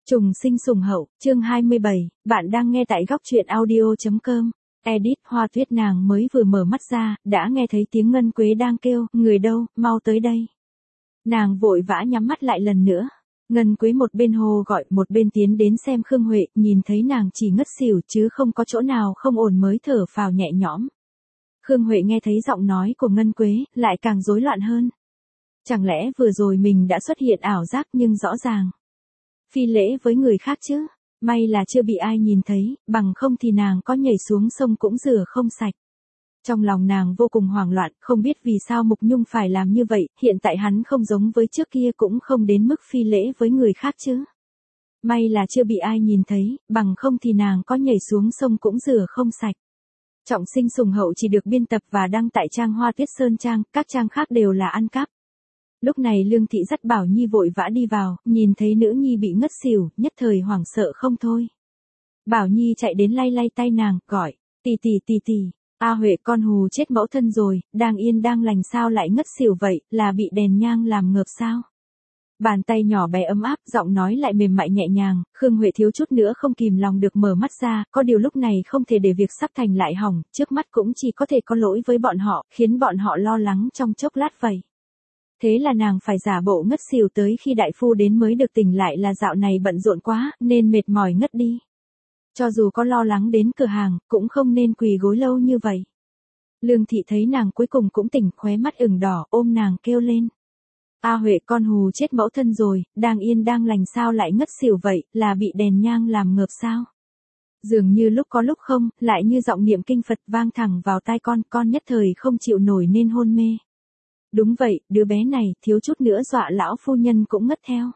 Trùng sinh sùng hậu, chương 27, bạn đang nghe tại góc truyện audio.com. Edit Hoa Tuyết nàng mới vừa mở mắt ra, đã nghe thấy tiếng Ngân Quế đang kêu, người đâu, mau tới đây. Nàng vội vã nhắm mắt lại lần nữa. Ngân Quế một bên hô gọi, một bên tiến đến xem Khương Huệ, nhìn thấy nàng chỉ ngất xỉu chứ không có chỗ nào không ổn mới thở phào nhẹ nhõm. Khương Huệ nghe thấy giọng nói của Ngân Quế, lại càng rối loạn hơn. Chẳng lẽ vừa rồi mình đã xuất hiện ảo giác nhưng rõ ràng phi lễ với người khác chứ, may là chưa bị ai nhìn thấy, bằng không thì nàng có nhảy xuống sông cũng rửa không sạch. Trong lòng nàng vô cùng hoảng loạn, không biết vì sao Mục Nhung phải làm như vậy, hiện tại hắn không giống với trước kia cũng không đến mức phi lễ với người khác chứ. May là chưa bị ai nhìn thấy, bằng không thì nàng có nhảy xuống sông cũng rửa không sạch. Trọng sinh sùng hậu chỉ được biên tập và đăng tại trang Hoa Tuyết Sơn trang, các trang khác đều là ăn cắp. Lúc này Lương Thị dắt Bảo Nhi vội vã đi vào, nhìn thấy nữ nhi bị ngất xỉu, nhất thời hoảng sợ không thôi. Bảo Nhi chạy đến lay lay tay nàng, gọi, tì, A Huệ con hù chết mẫu thân rồi, đang yên đang lành sao lại ngất xỉu vậy, là bị đèn nhang làm ngợp sao? Bàn tay nhỏ bé ấm áp, giọng nói lại mềm mại nhẹ nhàng, Khương Huệ thiếu chút nữa không kìm lòng được mở mắt ra, có điều lúc này không thể để việc sắp thành lại hỏng, trước mắt cũng chỉ có thể có lỗi với bọn họ, khiến bọn họ lo lắng trong chốc lát vậy. Thế là nàng phải giả bộ ngất xỉu tới khi đại phu đến mới được tỉnh lại là dạo này bận rộn quá, nên mệt mỏi ngất đi. Cho dù có lo lắng đến cửa hàng, cũng không nên quỳ gối lâu như vậy. Lương Thị thấy nàng cuối cùng cũng tỉnh, khóe mắt ửng đỏ, ôm nàng kêu lên. A Huệ con hù chết mẫu thân rồi, đang yên đang lành sao lại ngất xỉu vậy, là bị đèn nhang làm ngợp sao? Dường như lúc có lúc không, lại như giọng niệm kinh Phật vang thẳng vào tai con nhất thời không chịu nổi nên hôn mê. Đúng vậy, đứa bé này, thiếu chút nữa dọa lão phu nhân cũng ngất theo.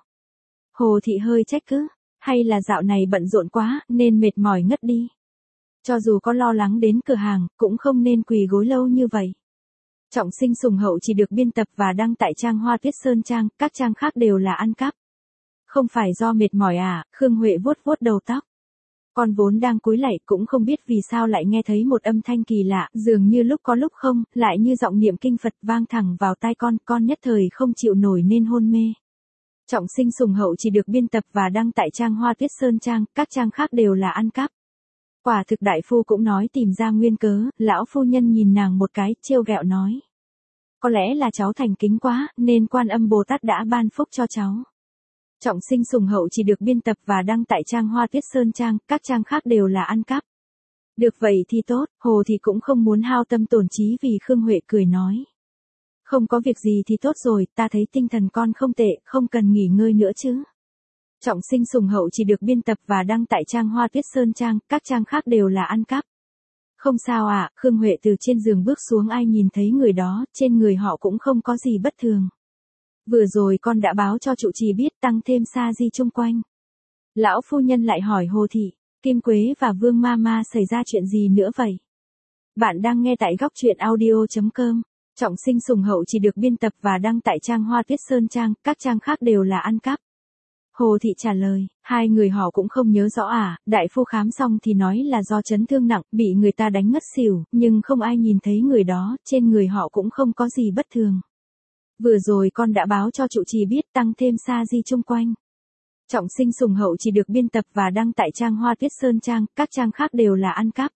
Hồ Thị hơi trách cứ, hay là dạo này bận rộn quá, nên mệt mỏi ngất đi. Cho dù có lo lắng đến cửa hàng, cũng không nên quỳ gối lâu như vậy. Trọng sinh sùng hậu chỉ được biên tập và đăng tại trang Hoa Tuyết Sơn trang, các trang khác đều là ăn cắp. Không phải do mệt mỏi à, Khương Huệ vuốt vuốt đầu tóc. Con vốn đang cúi lạy cũng không biết vì sao lại nghe thấy một âm thanh kỳ lạ, dường như lúc có lúc không, lại như giọng niệm kinh Phật vang thẳng vào tai con nhất thời không chịu nổi nên hôn mê. Trọng sinh sùng hậu chỉ được biên tập và đăng tại trang Hoa Tuyết Sơn trang, các trang khác đều là ăn cắp. Quả thực đại phu cũng nói tìm ra nguyên cớ, lão phu nhân nhìn nàng một cái, trêu ghẹo nói. Có lẽ là cháu thành kính quá, nên Quan Âm Bồ Tát đã ban phúc cho cháu. Trọng sinh sùng hậu chỉ được biên tập và đăng tại trang Hoa Tuyết Sơn trang, các trang khác đều là ăn cắp. Được vậy thì tốt, Hồ thì cũng không muốn hao tâm tổn trí vì Khương Huệ cười nói. Không có việc gì thì tốt rồi, ta thấy tinh thần con không tệ, không cần nghỉ ngơi nữa chứ. Trọng sinh sùng hậu chỉ được biên tập và đăng tại trang Hoa Tuyết Sơn trang, các trang khác đều là ăn cắp. Không sao ạ, Khương Huệ từ trên giường bước xuống ai nhìn thấy người đó, trên người họ cũng không có gì bất thường. Vừa rồi con đã báo cho trụ trì biết tăng thêm sa di chung quanh. Lão phu nhân lại hỏi Hồ Thị, Kim Quế và Vương Mama xảy ra chuyện gì nữa vậy? Bạn đang nghe tại góc truyện audio.com. Trọng sinh sùng hậu chỉ được biên tập và đăng tại trang Hoa Tuyết Sơn trang, các trang khác đều là ăn cắp. Hồ Thị trả lời, hai người họ cũng không nhớ rõ à, đại phu khám xong thì nói là do chấn thương nặng, bị người ta đánh ngất xỉu, nhưng không ai nhìn thấy người đó, trên người họ cũng không có gì bất thường. Vừa rồi con đã báo cho trụ trì biết tăng thêm sa di chung quanh. Trọng sinh sùng hậu chỉ được biên tập và đăng tại trang Hoa Tuyết Sơn trang, các trang khác đều là ăn cắp.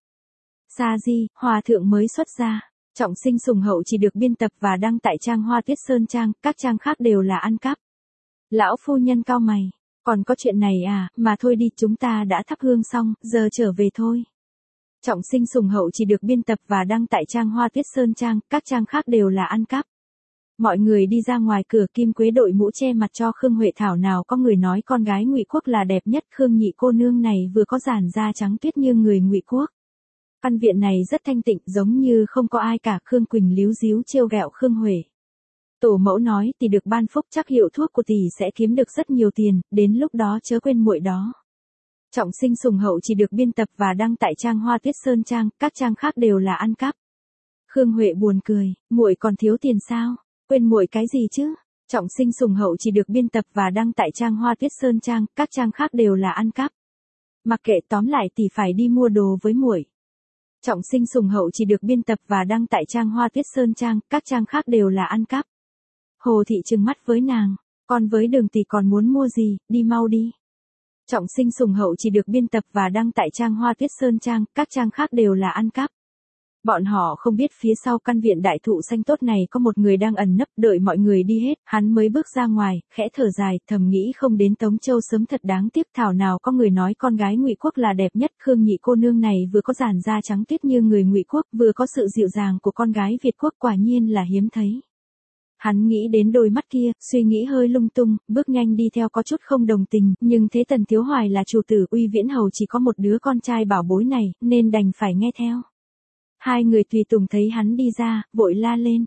Sa di, hòa thượng mới xuất gia. Trọng sinh sùng hậu chỉ được biên tập và đăng tại trang Hoa Tuyết Sơn trang, các trang khác đều là ăn cắp. Lão phu nhân cau mày, còn có chuyện này à, mà thôi đi, chúng ta đã thắp hương xong, giờ trở về thôi. Trọng sinh sùng hậu chỉ được biên tập và đăng tại trang Hoa Tuyết Sơn trang, các trang khác đều là ăn cắp. Mọi người đi ra ngoài cửa, Kim Quế đội mũ che mặt cho Khương Huệ thảo nào có người nói con gái Ngụy Quốc là đẹp nhất, Khương nhị cô nương này vừa có làn da trắng tuyết như người Ngụy Quốc. Căn viện này rất thanh tịnh, giống như không có ai cả, Khương Quỳnh líu díu trêu ghẹo Khương Huệ. Tổ mẫu nói tỷ được ban phúc chắc hiệu thuốc của tỷ sẽ kiếm được rất nhiều tiền, đến lúc đó chớ quên muội đó. Trọng sinh sùng hậu chỉ được biên tập và đăng tại trang Hoa Tuyết Sơn trang, các trang khác đều là ăn cắp. Khương Huệ buồn cười, muội còn thiếu tiền sao? Quên muội cái gì chứ? Trọng sinh sùng hậu chỉ được biên tập và đăng tại trang Hoa Tuyết Sơn trang, các trang khác đều là ăn cắp. Mặc kệ, tóm lại tỷ phải đi mua đồ với muội. Trọng sinh sùng hậu chỉ được biên tập và đăng tại trang Hoa Tuyết Sơn trang, các trang khác đều là ăn cắp. Hồ Thị trừng mắt với nàng, con với Đường tỷ còn muốn mua gì, đi mau đi. Trọng Sinh Sùng Hậu chỉ được biên tập và đăng tại trang Hoa Tuyết Sơn trang, các trang khác đều là ăn cắp. Bọn họ không biết phía sau căn viện đại thụ xanh tốt này có một người đang ẩn nấp, đợi mọi người đi hết, hắn mới bước ra ngoài, khẽ thở dài, thầm nghĩ không đến Tống Châu sớm thật đáng tiếc, thảo nào có người nói con gái Ngụy Quốc là đẹp nhất. Khương nhị cô nương này vừa có làn da trắng tuyết như người Ngụy Quốc, vừa có sự dịu dàng của con gái Việt Quốc, quả nhiên là hiếm thấy. Hắn nghĩ đến đôi mắt kia, suy nghĩ hơi lung tung, bước nhanh đi theo có chút không đồng tình, nhưng thế Tần Thiếu Hoài là chủ tử Uy Viễn Hầu chỉ có một đứa con trai bảo bối này, nên đành phải nghe theo. Hai người tùy tùng thấy hắn đi ra, vội la lên.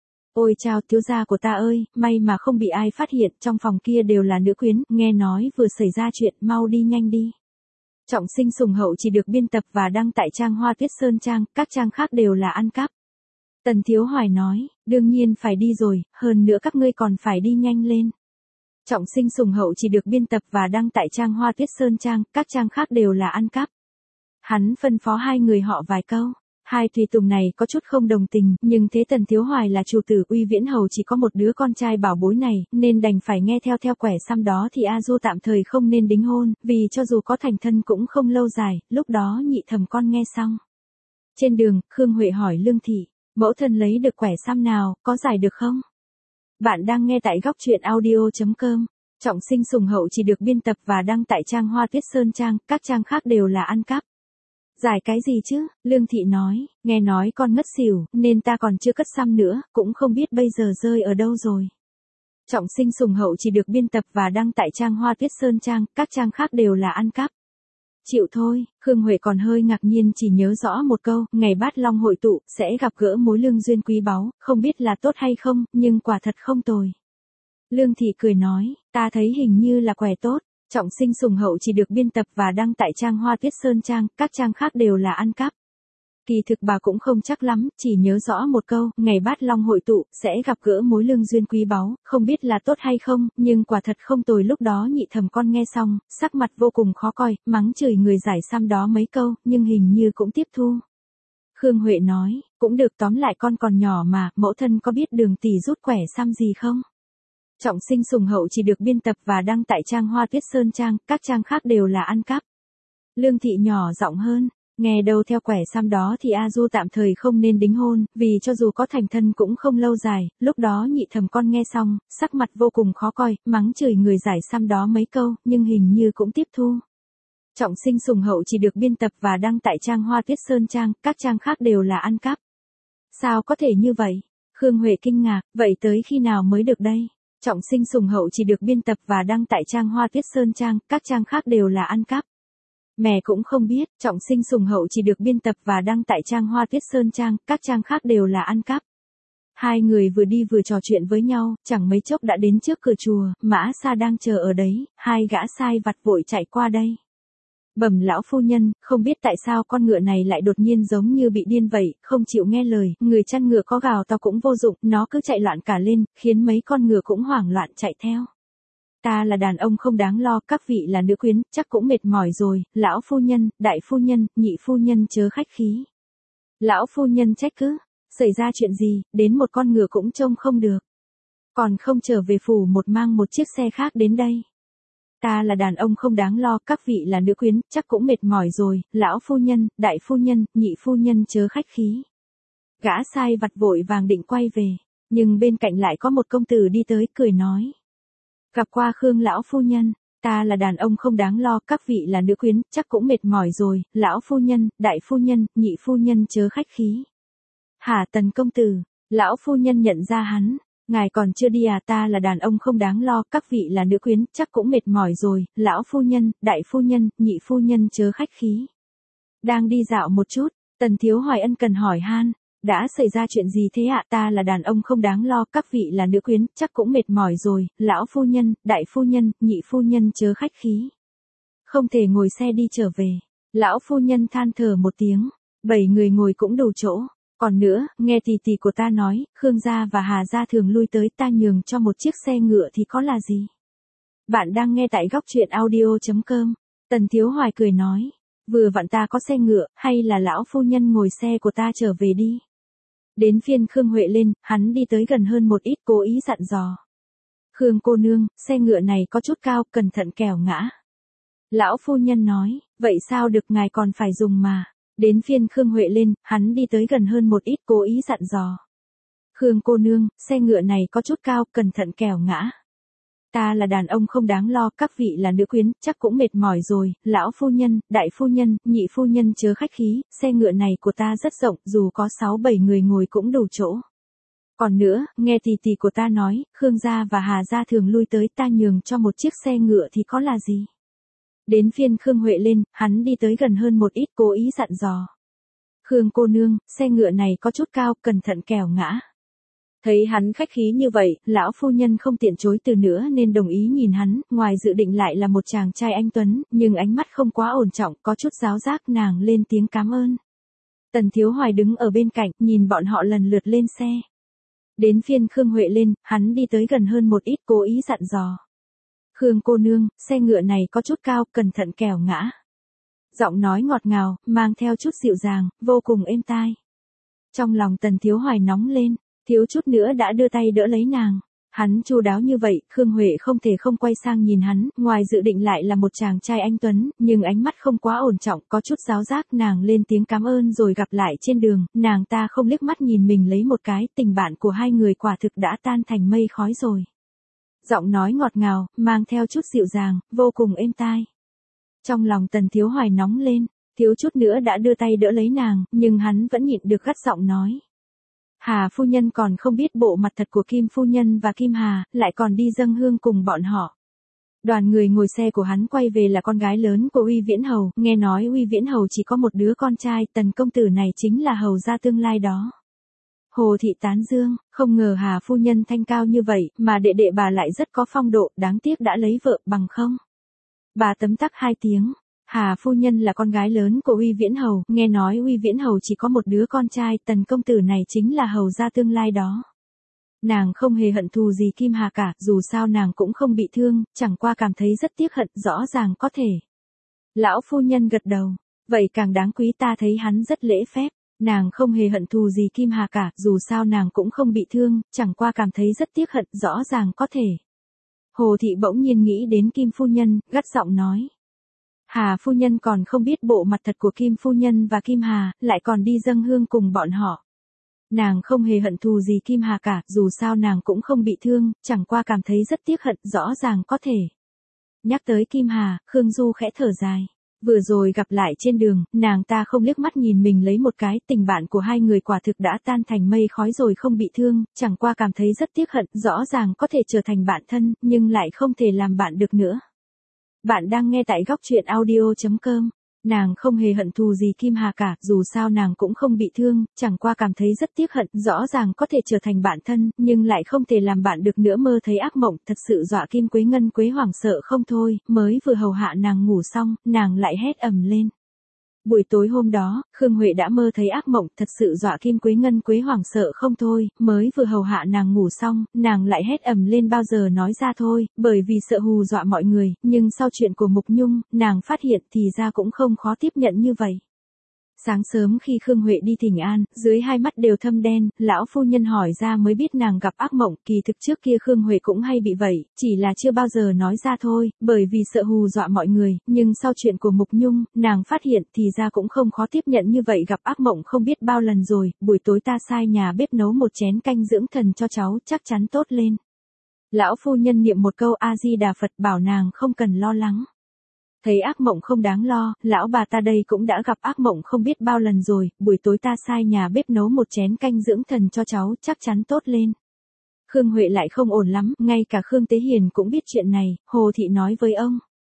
Ôi chao thiếu gia của ta ơi, may mà không bị ai phát hiện, trong phòng kia đều là nữ quyến, nghe nói vừa xảy ra chuyện, mau đi nhanh đi. Trọng Sinh Sùng Hậu chỉ được biên tập và đăng tại trang Hoa Tuyết Sơn trang, các trang khác đều là ăn cắp. Tần Thiếu Hoài nói, đương nhiên phải đi rồi, hơn nữa các ngươi còn phải đi nhanh lên. Trọng Sinh Sùng Hậu chỉ được biên tập và đăng tại trang Hoa Tuyết Sơn trang, các trang khác đều là ăn cắp. Hắn phân phó hai người họ vài câu. Hai tùy tùng này có chút không đồng tình, nhưng thế Tần Thiếu Hoài là chủ tử Uy Viễn Hầu chỉ có một đứa con trai bảo bối này, nên đành phải nghe theo. Theo quẻ xăm đó thì A Du tạm thời không nên đính hôn, vì cho dù có thành thân cũng không lâu dài. Lúc đó Nhị Thẩm con nghe xong. Trên đường, Khương Huệ hỏi Lương Thị, mẫu thân lấy được quẻ xăm nào, có giải được không? Bạn đang nghe tại góc truyện audio.com. Trọng Sinh Sùng Hậu chỉ được biên tập và đăng tại trang Hoa Tuyết Sơn trang, các trang khác đều là ăn cắp. Giải cái gì chứ? Lương Thị nói, nghe nói con ngất xỉu, nên ta còn chưa cất xăm nữa, cũng không biết bây giờ rơi ở đâu rồi. Trọng Sinh Sùng Hậu chỉ được biên tập và đăng tại trang Hoa Tuyết Sơn trang, các trang khác đều là ăn cắp. Chịu thôi, Khương Huệ còn hơi ngạc nhiên, chỉ nhớ rõ một câu, ngày Bát Long hội tụ, sẽ gặp gỡ mối lương duyên quý báu, không biết là tốt hay không, nhưng quả thật không tồi. Lương Thị cười nói, ta thấy hình như là quẻ tốt. Trọng Sinh Sùng Hậu chỉ được biên tập và đăng tại trang Hoa Tuyết Sơn trang, các trang khác đều là ăn cắp. Kỳ thực bà cũng không chắc lắm, chỉ nhớ rõ một câu, ngày Bát Long hội tụ, sẽ gặp gỡ mối lương duyên quý báu, không biết là tốt hay không, nhưng quả thật không tồi. Lúc đó Nhị Thẩm con nghe xong, sắc mặt vô cùng khó coi, mắng chửi người giải xăm đó mấy câu, nhưng hình như cũng tiếp thu. Khương Huệ nói, cũng được, tóm lại con còn nhỏ mà, mẫu thân có biết đường tỷ rút quẻ xăm gì không? Trọng Sinh Sùng Hậu chỉ được biên tập và đăng tại trang Hoa Tuyết Sơn trang, các trang khác đều là ăn cắp. Lương Thị nhỏ giọng hơn, nghe đâu theo quẻ xăm đó thì A Du tạm thời không nên đính hôn, vì cho dù có thành thân cũng không lâu dài. Lúc đó Nhị Thẩm con nghe xong, sắc mặt vô cùng khó coi, mắng chửi người giải xăm đó mấy câu, nhưng hình như cũng tiếp thu. Trọng Sinh Sùng Hậu chỉ được biên tập và đăng tại trang Hoa Tuyết Sơn trang, các trang khác đều là ăn cắp. Sao có thể như vậy? Khương Huệ kinh ngạc, vậy tới khi nào mới được đây? Trọng Sinh Sùng Hậu chỉ được biên tập và đăng tại trang Hoa Tuyết Sơn trang, các trang khác đều là ăn cắp. Mẹ cũng không biết, Trọng Sinh Sùng Hậu chỉ được biên tập và đăng tại trang Hoa Tuyết Sơn trang, các trang khác đều là ăn cắp. Hai người vừa đi vừa trò chuyện với nhau, chẳng mấy chốc đã đến trước cửa chùa, Mã Sa đang chờ ở đấy, hai gã sai vặt vội chạy qua đây. Bẩm lão phu nhân, không biết tại sao con ngựa này lại đột nhiên giống như bị điên vậy, không chịu nghe lời, người chăn ngựa có gào to cũng vô dụng, nó cứ chạy loạn cả lên, khiến mấy con ngựa cũng hoảng loạn chạy theo. Ta là đàn ông không đáng lo, các vị là nữ quyến, chắc cũng mệt mỏi rồi, lão phu nhân, đại phu nhân, nhị phu nhân chớ khách khí. Lão phu nhân trách cứ, xảy ra chuyện gì, đến một con ngựa cũng trông không được. Còn không trở về phủ một mang một chiếc xe khác đến đây. Ta là đàn ông không đáng lo, các vị là nữ quyến, chắc cũng mệt mỏi rồi, lão phu nhân, đại phu nhân, nhị phu nhân chớ khách khí. Gã sai vặt vội vàng định quay về, nhưng bên cạnh lại có một công tử đi tới, cười nói. Gặp qua Khương lão phu nhân, ta là đàn ông không đáng lo, các vị là nữ quyến, chắc cũng mệt mỏi rồi, lão phu nhân, đại phu nhân, nhị phu nhân chớ khách khí. Hả Tần công tử, lão phu nhân nhận ra hắn. Ngài còn chưa đi à, ta là đàn ông không đáng lo, các vị là nữ quyến, chắc cũng mệt mỏi rồi, lão phu nhân, đại phu nhân, nhị phu nhân chớ khách khí. Đang đi dạo một chút, Tần Thiếu Hoài ân cần hỏi han, đã xảy ra chuyện gì thế ạ? Ta là đàn ông không đáng lo, các vị là nữ quyến, chắc cũng mệt mỏi rồi, lão phu nhân, đại phu nhân, nhị phu nhân chớ khách khí. Không thể ngồi xe đi trở về, lão phu nhân than thở một tiếng, 7 người ngồi cũng đủ chỗ. Còn nữa, nghe tỷ tỷ của ta nói, Khương gia và Hà gia thường lui tới, ta nhường cho một chiếc xe ngựa thì có là gì? Bạn đang nghe tại góc truyện audio.com. Tần Thiếu Hoài cười nói, vừa vặn ta có xe ngựa, hay là lão phu nhân ngồi xe của ta trở về đi. Đến phiên Khương Huệ lên, hắn đi tới gần hơn một ít, cố ý dặn dò. Khương cô nương, xe ngựa này có chút cao, cẩn thận kẻo ngã. Lão phu nhân nói, vậy sao được, ngài còn phải dùng mà. Đến phiên Khương Huệ lên, hắn đi tới gần hơn một ít cố ý dặn dò. Khương cô nương, xe ngựa này có chút cao, cẩn thận kẻo ngã. Ta là đàn ông không đáng lo, các vị là nữ quyến, chắc cũng mệt mỏi rồi, lão phu nhân, đại phu nhân, nhị phu nhân chớ khách khí, xe ngựa này của ta rất rộng, dù có 6-7 người ngồi cũng đủ chỗ. Còn nữa, nghe tỷ tỷ của ta nói, Khương gia và Hà gia thường lui tới, ta nhường cho một chiếc xe ngựa thì có là gì. Đến phiên Khương Huệ lên, hắn đi tới gần hơn một ít cố ý dặn dò. Khương cô nương, xe ngựa này có chút cao, cẩn thận kẻo ngã. Thấy hắn khách khí như vậy, lão phu nhân không tiện chối từ nữa nên đồng ý nhìn hắn, ngoài dự định lại là một chàng trai anh tuấn, nhưng ánh mắt không quá ổn trọng, có chút giáo giác, nàng lên tiếng cảm ơn. Tần Thiếu Hoài đứng ở bên cạnh, nhìn bọn họ lần lượt lên xe. Đến phiên Khương Huệ lên, hắn đi tới gần hơn một ít cố ý dặn dò. Khương cô nương, xe ngựa này có chút cao, cẩn thận kẻo ngã. Giọng nói ngọt ngào, mang theo chút dịu dàng, vô cùng êm tai. Trong lòng Tần Thiếu Hoài nóng lên, thiếu chút nữa đã đưa tay đỡ lấy nàng. Hắn chu đáo như vậy, Khương Huệ không thể không quay sang nhìn hắn, ngoài dự định lại là một chàng trai anh tuấn, nhưng ánh mắt không quá ổn trọng, có chút giáo giác, nàng lên tiếng cảm ơn rồi gặp lại trên đường, nàng ta không liếc mắt nhìn mình lấy một cái, tình bạn của hai người quả thực đã tan thành mây khói rồi. Giọng nói ngọt ngào, mang theo chút dịu dàng, vô cùng êm tai. Trong lòng Tần Thiếu Hoài nóng lên, thiếu chút nữa đã đưa tay đỡ lấy nàng, nhưng hắn vẫn nhịn được gắt giọng nói. Hà phu nhân còn không biết bộ mặt thật của Kim phu nhân và Kim Hà, lại còn đi dâng hương cùng bọn họ. Đoàn người ngồi xe của hắn quay về là con gái lớn của Uy Viễn Hầu, nghe nói Uy Viễn Hầu chỉ có một đứa con trai, Tần công tử này chính là hầu gia tương lai đó. Hồ thị tán dương, không ngờ Hà phu nhân thanh cao như vậy, mà đệ đệ bà lại rất có phong độ, đáng tiếc đã lấy vợ, bằng không. Bà tấm tắc 2 tiếng. Hà phu nhân là con gái lớn của Uy Viễn Hầu, nghe nói Uy Viễn Hầu chỉ có một đứa con trai, Tần công tử này chính là hầu gia tương lai đó. Nàng không hề hận thù gì Kim Hà cả, dù sao nàng cũng không bị thương, chẳng qua cảm thấy rất tiếc hận, rõ ràng có thể. Lão phu nhân gật đầu, vậy càng đáng quý, ta thấy hắn rất lễ phép. Nàng không hề hận thù gì Kim Hà cả, dù sao nàng cũng không bị thương, chẳng qua cảm thấy rất tiếc hận, rõ ràng có thể. Hồ thị bỗng nhiên nghĩ đến Kim phu nhân, gắt giọng nói. Hà phu nhân còn không biết bộ mặt thật của Kim phu nhân và Kim Hà, lại còn đi dâng hương cùng bọn họ. Nàng không hề hận thù gì Kim Hà cả, dù sao nàng cũng không bị thương, chẳng qua cảm thấy rất tiếc hận, rõ ràng có thể. Nhắc tới Kim Hà, Khương Du khẽ thở dài. Vừa rồi gặp lại trên đường, nàng ta không liếc mắt nhìn mình lấy một cái, tình bạn của hai người quả thực đã tan thành mây khói rồi không bị thương, chẳng qua cảm thấy rất tiếc hận, rõ ràng có thể trở thành bạn thân, nhưng lại không thể làm bạn được nữa. Bạn đang nghe tại góc truyện audio.com. Nàng không hề hận thù gì Kim Hà cả, dù sao nàng cũng không bị thương, chẳng qua cảm thấy rất tiếc hận, rõ ràng có thể trở thành bạn thân, nhưng lại không thể làm bạn được nữa, mơ thấy ác mộng, thật sự dọa Kim Quế Ngân Quế hoảng sợ không thôi, mới vừa hầu hạ nàng ngủ xong, nàng lại hét ầm lên. Buổi tối hôm đó, Khương Huệ đã mơ thấy ác mộng, thật sự dọa Kim Quế Ngân Quế hoảng sợ không thôi, mới vừa hầu hạ nàng ngủ xong, nàng lại hét ầm lên, bao giờ nói ra thôi, bởi vì sợ hù dọa mọi người, nhưng sau chuyện của Mục Nhung, nàng phát hiện thì ra cũng không khó tiếp nhận như vậy. Sáng sớm khi Khương Huệ đi thỉnh an, dưới hai mắt đều thâm đen, lão phu nhân hỏi ra mới biết nàng gặp ác mộng, kỳ thực trước kia Khương Huệ cũng hay bị vậy, chỉ là chưa bao giờ nói ra thôi, bởi vì sợ hù dọa mọi người, nhưng sau chuyện của Mục Nhung, nàng phát hiện thì ra cũng không khó tiếp nhận như vậy, gặp ác mộng không biết bao lần rồi, buổi tối ta sai nhà bếp nấu một chén canh dưỡng thần cho cháu, chắc chắn tốt lên. Lão phu nhân niệm một câu A Di Đà Phật bảo nàng không cần lo lắng. Thấy ác mộng không đáng lo, lão bà ta đây cũng đã gặp ác mộng không biết bao lần rồi, buổi tối ta sai nhà bếp nấu một chén canh dưỡng thần cho cháu, chắc chắn tốt lên. Khương Huệ lại không ổn lắm, ngay cả Khương Tế Hiền cũng biết chuyện này, Hồ Thị nói với ông.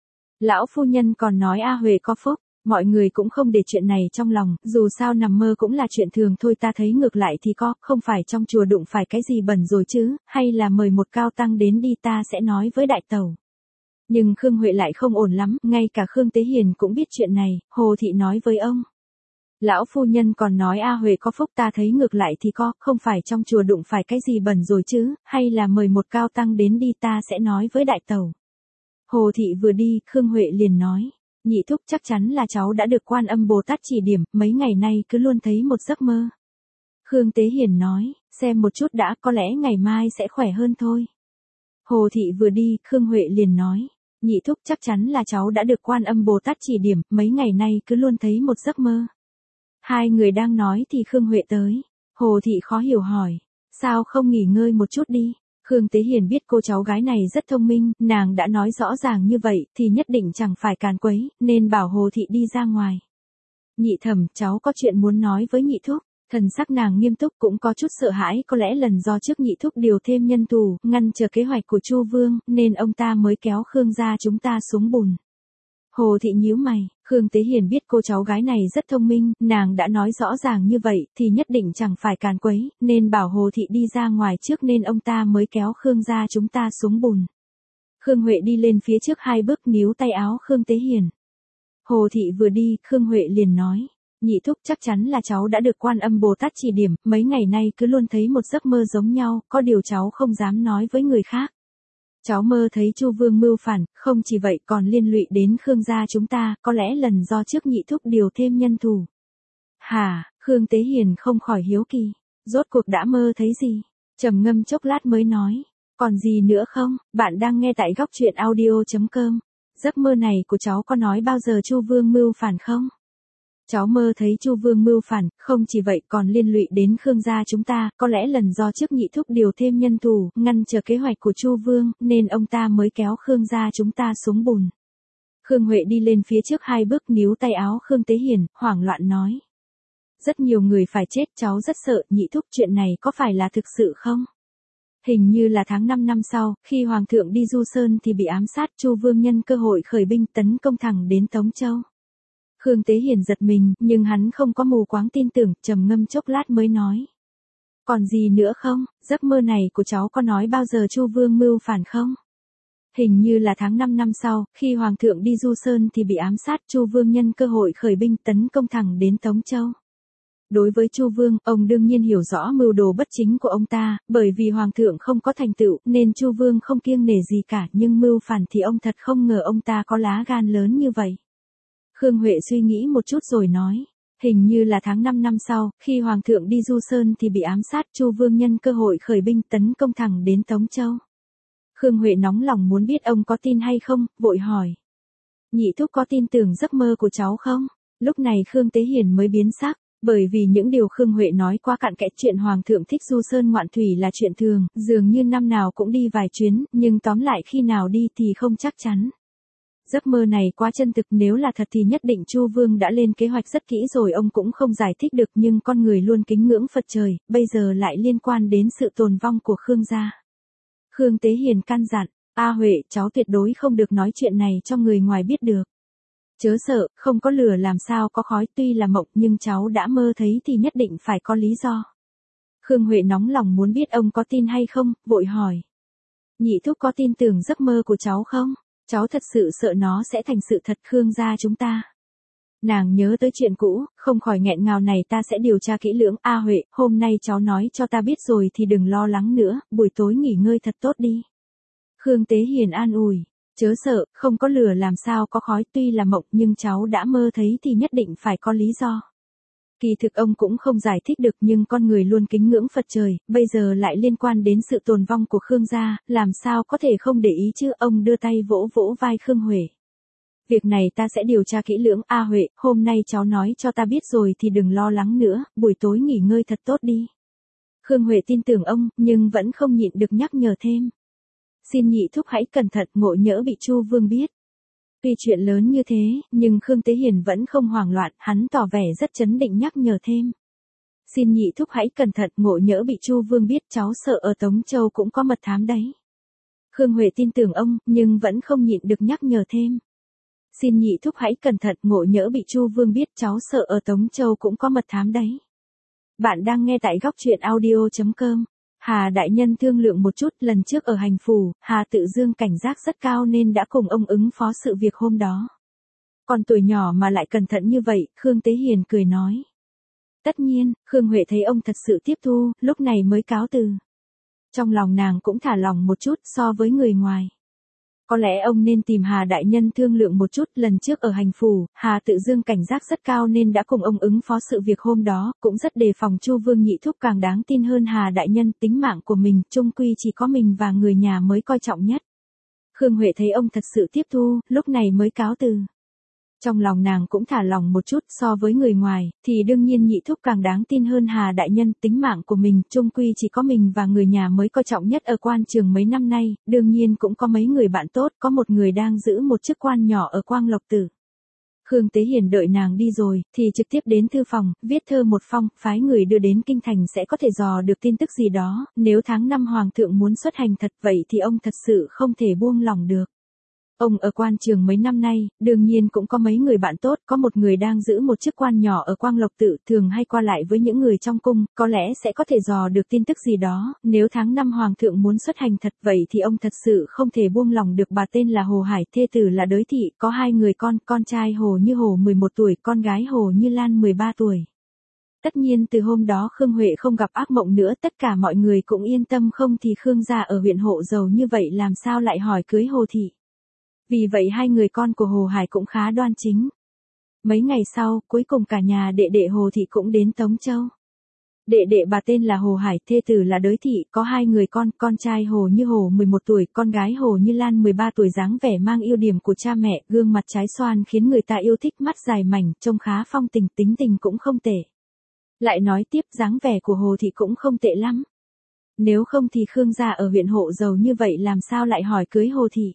Lão phu nhân còn nói A Huệ có phúc, mọi người cũng không để chuyện này trong lòng, dù sao nằm mơ cũng là chuyện thường thôi, ta thấy ngược lại thì có, không phải trong chùa đụng phải cái gì bẩn rồi chứ, hay là mời một cao tăng đến đi, ta sẽ nói với đại tẩu. Nhưng Khương Huệ lại không ổn lắm, ngay cả Khương Tế Hiền cũng biết chuyện này, Hồ Thị nói với ông. Lão phu nhân còn nói A Huệ có phúc, ta thấy ngược lại thì có, không phải trong chùa đụng phải cái gì bẩn rồi chứ, hay là mời một cao tăng đến đi, ta sẽ nói với đại tẩu. Hồ Thị vừa đi, Khương Huệ liền nói, nhị thúc chắc chắn là cháu đã được Quan Âm Bồ Tát chỉ điểm, mấy ngày nay cứ luôn thấy một giấc mơ. Khương Tế Hiền nói, xem một chút đã, có lẽ ngày mai sẽ khỏe hơn thôi. Hồ Thị vừa đi, Khương Huệ liền nói, Nhị thúc chắc chắn là cháu đã được Quan Âm Bồ Tát chỉ điểm, mấy ngày nay cứ luôn thấy một giấc mơ. Hai người đang nói thì Khương Huệ tới. Hồ Thị khó hiểu hỏi. Sao không nghỉ ngơi một chút đi? Khương Tế Hiền biết cô cháu gái này rất thông minh, nàng đã nói rõ ràng như vậy thì nhất định chẳng phải càn quấy, nên bảo Hồ Thị đi ra ngoài. Nhị thẩm, cháu có chuyện muốn nói với nhị thúc. Thần sắc nàng nghiêm túc, cũng có chút sợ hãi, có lẽ lần do trước nhị thúc điều thêm nhân tù, ngăn chờ kế hoạch của Chu Vương, nên ông ta mới kéo Khương gia chúng ta xuống bùn. Hồ Thị nhíu mày, Khương Tế Hiền biết cô cháu gái này rất thông minh, nàng đã nói rõ ràng như vậy thì nhất định chẳng phải càn quấy, nên bảo Hồ Thị đi ra ngoài trước nên ông ta mới kéo Khương gia chúng ta xuống bùn. Khương Huệ đi lên phía trước 2 bước, níu tay áo Khương Tế Hiền. Hồ Thị vừa đi, Khương Huệ liền nói. Nhị thúc chắc chắn là cháu đã được Quan Âm Bồ Tát chỉ điểm, mấy ngày nay cứ luôn thấy một giấc mơ giống nhau, có điều cháu không dám nói với người khác. Cháu mơ thấy Chu Vương mưu phản, không chỉ vậy còn liên lụy đến Khương gia chúng ta, có lẽ lần do trước nhị thúc điều thêm nhân thủ. Hả? Khương Tế Hiền không khỏi hiếu kỳ. Rốt cuộc đã mơ thấy gì? Trầm ngâm chốc lát mới nói. Còn gì nữa không? Bạn đang nghe tại góc truyện audio.com. Giấc mơ này của cháu có nói bao giờ Chu Vương mưu phản không? Cháu mơ thấy Chu Vương mưu phản, không chỉ vậy còn liên lụy đến Khương gia chúng ta, có lẽ lần do trước nhị thúc điều thêm nhân thủ, ngăn chờ kế hoạch của Chu Vương, nên ông ta mới kéo Khương gia chúng ta xuống bùn. Khương Huệ đi lên phía trước 2 bước, níu tay áo Khương Tế Hiền, hoảng loạn nói. Rất nhiều người phải chết, cháu rất sợ, nhị thúc, chuyện này có phải là thực sự không? Hình như là tháng 5 năm sau, khi Hoàng thượng đi Du Sơn thì bị ám sát, Chu Vương nhân cơ hội khởi binh tấn công thẳng đến Tống Châu. Khương Tế Hiền giật mình, nhưng hắn không có mù quáng tin tưởng, trầm ngâm chốc lát mới nói. Còn gì nữa không? Giấc mơ này của cháu có nói bao giờ Chu Vương mưu phản không? Hình như là tháng 5 năm sau, khi Hoàng thượng đi Du Sơn thì bị ám sát, Chu Vương nhân cơ hội khởi binh tấn công thẳng đến Tống Châu. Đối với Chu Vương, ông đương nhiên hiểu rõ mưu đồ bất chính của ông ta, bởi vì Hoàng thượng không có thành tựu, nên Chu Vương không kiêng nể gì cả, nhưng mưu phản thì ông thật không ngờ ông ta có lá gan lớn như vậy. Khương Huệ suy nghĩ một chút rồi nói, hình như là tháng 5 năm sau, khi Hoàng thượng đi Du Sơn thì bị ám sát, Chu Vương nhân cơ hội khởi binh tấn công thẳng đến Tống Châu. Khương Huệ nóng lòng muốn biết ông có tin hay không, vội hỏi. Nhị thúc có tin tưởng giấc mơ của cháu không? Lúc này Khương Tế Hiền mới biến sắc, bởi vì những điều Khương Huệ nói quá cặn kẽ, chuyện Hoàng thượng thích Du Sơn ngoạn thủy là chuyện thường, dường như năm nào cũng đi vài chuyến, nhưng tóm lại khi nào đi thì không chắc chắn. Giấc mơ này quá chân thực, nếu là thật thì nhất định Chu Vương đã lên kế hoạch rất kỹ rồi, ông cũng không giải thích được, nhưng con người luôn kính ngưỡng Phật trời, bây giờ lại liên quan đến sự tồn vong của Khương gia. Khương Tế Hiền căn dặn, A Huệ, cháu tuyệt đối không được nói chuyện này cho người ngoài biết được. Chớ sợ, không có lửa làm sao có khói, tuy là mộng nhưng cháu đã mơ thấy thì nhất định phải có lý do. Khương Huệ nóng lòng muốn biết ông có tin hay không, vội hỏi. Nhị thúc có tin tưởng giấc mơ của cháu không? Cháu thật sự sợ nó sẽ thành sự thật, Khương gia chúng ta. Nàng nhớ tới chuyện cũ, không khỏi nghẹn ngào, này ta sẽ điều tra kỹ lưỡng. A Huệ, hôm nay cháu nói cho ta biết rồi thì đừng lo lắng nữa, buổi tối nghỉ ngơi thật tốt đi. Khương Tế Hiền an ủi, chớ sợ, không có lửa làm sao có khói, tuy là mộng nhưng cháu đã mơ thấy thì nhất định phải có lý do. Kỳ thực ông cũng không giải thích được, nhưng con người luôn kính ngưỡng Phật trời, bây giờ lại liên quan đến sự tồn vong của Khương gia, làm sao có thể không để ý chứ. Ông đưa tay vỗ vỗ vai Khương Huệ. Việc này ta sẽ điều tra kỹ lưỡng. A Huệ, hôm nay cháu nói cho ta biết rồi thì đừng lo lắng nữa, buổi tối nghỉ ngơi thật tốt đi. Khương Huệ tin tưởng ông, nhưng vẫn không nhịn được nhắc nhở thêm. Xin nhị thúc hãy cẩn thận, ngộ nhỡ bị Chu Vương biết. Tuy chuyện lớn như thế, nhưng Khương Tế Hiền vẫn không hoảng loạn, hắn tỏ vẻ rất trấn định nhắc nhở thêm. Xin nhị thúc hãy cẩn thận, ngộ nhỡ bị Chu Vương biết, cháu sợ ở Tống Châu cũng có mật thám đấy. Khương Huệ tin tưởng ông, nhưng vẫn không nhịn được nhắc nhở thêm. Xin nhị thúc hãy cẩn thận, ngộ nhỡ bị Chu Vương biết, cháu sợ ở Tống Châu cũng có mật thám đấy. Bạn đang nghe tại góc truyện audio.com. Hà đại nhân thương lượng một chút, lần trước ở hành phủ, Hà Tự Dương cảnh giác rất cao nên đã cùng ông ứng phó sự việc hôm đó. Còn tuổi nhỏ mà lại cẩn thận như vậy, Khương Tế Hiền cười nói. Tất nhiên, Khương Huệ thấy ông thật sự tiếp thu, lúc này mới cáo từ. Trong lòng nàng cũng thả lòng một chút so với người ngoài. Có lẽ ông nên tìm Hà đại nhân thương lượng một chút, lần trước ở hành phủ, Hà Tự Dương cảnh giác rất cao nên đã cùng ông ứng phó sự việc hôm đó, cũng rất đề phòng Chu Vương nhị thúc, càng đáng tin hơn Hà đại nhân, tính mạng của mình, chung quy chỉ có mình và người nhà mới coi trọng nhất. Khương Huệ thấy ông thật sự tiếp thu, lúc này mới cáo từ. Trong lòng nàng cũng thả lòng một chút, so với người ngoài, thì đương nhiên nhị thúc càng đáng tin hơn Hà đại nhân. Tính mạng của mình, chung quy chỉ có mình và người nhà mới coi trọng nhất ở quan trường mấy năm nay, đương nhiên cũng có mấy người bạn tốt, có một người đang giữ một chức quan nhỏ ở Quang Lộc Tử. Khương Tế Hiền đợi nàng đi rồi, thì trực tiếp đến thư phòng, viết thơ một phong, phái người đưa đến kinh thành sẽ có thể dò được tin tức gì đó, nếu tháng 5 hoàng thượng muốn xuất hành thật vậy thì ông thật sự không thể buông lòng được. Ông ở quan trường mấy năm nay, đương nhiên cũng có mấy người bạn tốt, có một người đang giữ một chức quan nhỏ ở Quang Lộc Tự, thường hay qua lại với những người trong cung, có lẽ sẽ có thể dò được tin tức gì đó, nếu tháng 5 hoàng thượng muốn xuất hành thật vậy thì ông thật sự không thể buông lòng được. Bà tên là Hồ Hải, thê tử là Đới Thị, có 2 người con trai Hồ Như Hồ 11 tuổi, con gái Hồ Như Lan 13 tuổi. Tất nhiên từ hôm đó Khương Huệ không gặp ác mộng nữa, tất cả mọi người cũng yên tâm, không thì Khương gia ở huyện Hộ giàu như vậy làm sao lại hỏi cưới Hồ Thị. Vì vậy 2 người con của Hồ Hải cũng khá đoan chính. Mấy ngày sau, cuối cùng cả nhà đệ đệ Hồ Thị cũng đến Tống Châu. Đệ đệ bà tên là Hồ Hải, thê tử là Đới Thị, có 2 người con trai Hồ Như Hồ 11 tuổi, con gái Hồ Như Lan 13 tuổi, dáng vẻ mang ưu điểm của cha mẹ, gương mặt trái xoan khiến người ta yêu thích, mắt dài mảnh, trông khá phong tình, tính tình cũng không tệ. Lại nói tiếp, dáng vẻ của Hồ Thị cũng không tệ lắm. Nếu không thì Khương gia ở huyện Hộ giàu như vậy làm sao lại hỏi cưới Hồ Thị.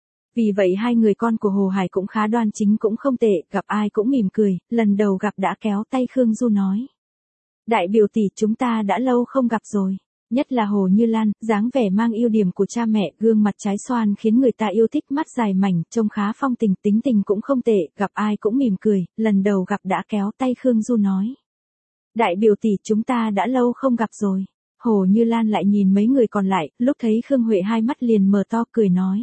Vì vậy 2 người con của Hồ Hải cũng khá đoan chính, cũng không tệ, gặp ai cũng mỉm cười, lần đầu gặp đã kéo tay Khương Du nói. Đại biểu tỷ, chúng ta đã lâu không gặp rồi. Nhất là Hồ Như Lan, dáng vẻ mang ưu điểm của cha mẹ, gương mặt trái xoan khiến người ta yêu thích, mắt dài mảnh, trông khá phong tình, tính tình cũng không tệ, gặp ai cũng mỉm cười, lần đầu gặp đã kéo tay Khương Du nói. Đại biểu tỷ, chúng ta đã lâu không gặp rồi. Hồ Như Lan lại nhìn mấy người còn lại, lúc thấy Khương Huệ 2 mắt liền mở to cười nói.